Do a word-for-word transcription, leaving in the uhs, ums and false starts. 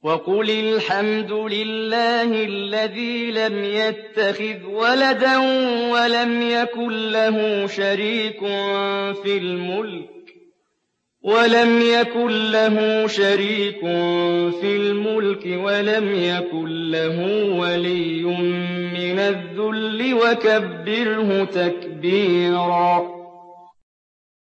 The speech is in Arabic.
وَقُلِ الْحَمْدُ لِلَّهِ الَّذِي لَمْ يَتَّخِذْ وَلَدًا وَلَمْ يَكُن لَّهُ شَرِيكٌ فِي الْمُلْكِ وَلَمْ يَكُن لَّهُ شَرِيكٌ فِي الْمُلْكِ وَلَمْ يَكُن لَّهُ وَلِيٌّ مِّنَ الذُّلِّ وَكَبِّرْهُ تَكْبِيرًا.